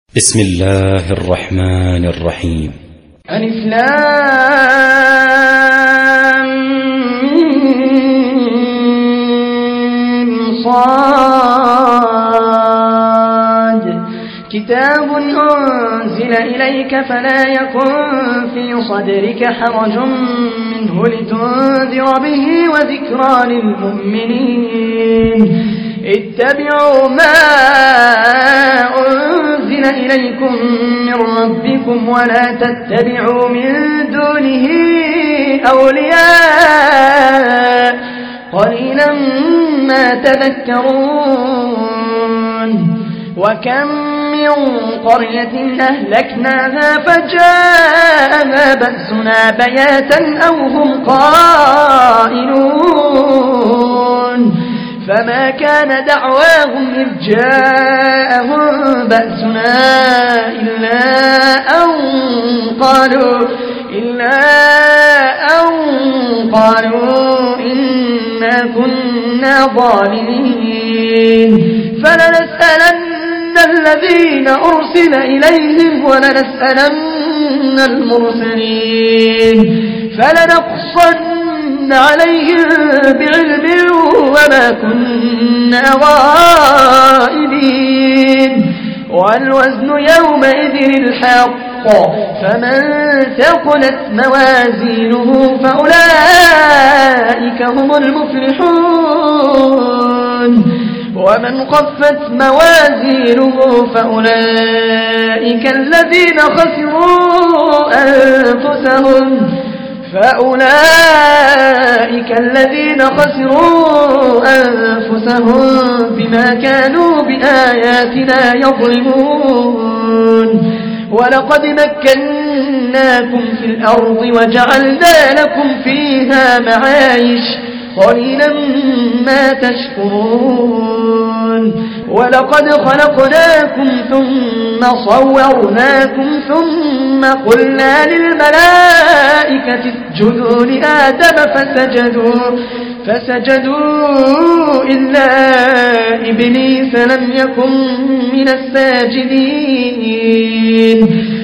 بسم الله الرحمن الرحيم. ألف لام ميم صاد كتاب أنزل إليك فلا يكن في صدرك حرج منه لتنذر به وذكرى للمؤمنين. اتبعوا ما أنزل إليكم من ربكم ولا تتبعوا من دونه أولياء قليلا ما تذكرون. وكم من قرية أهلكناها فجاءها بأسنا بياتا أو هم قائلون فما كان دعواهم إذ جاءهم بأسنا إلا أن قالوا إنا كنا ظالمين. فلنسألن الذين أرسل إليهم ولنسألن المرسلين فلنقصن عليهم بعلم وما كنا غائبين. والوزن يومئذ الحق فمن ثقلت موازينه فأولئك هم المفلحون ومن خفت موازينه فأولئك الذين خسروا أنفسهم بما كانوا بآياتنا يظلمون. ولقد مكناكم في الأرض وجعلنا لكم فيها معايش قليلا ما تشكرون. ولقد خلقناكم ثم صورناكم ثم قلنا للملائكة اسجدوا لآدم فسجدوا إلا إبليس لم يكن من الساجدين.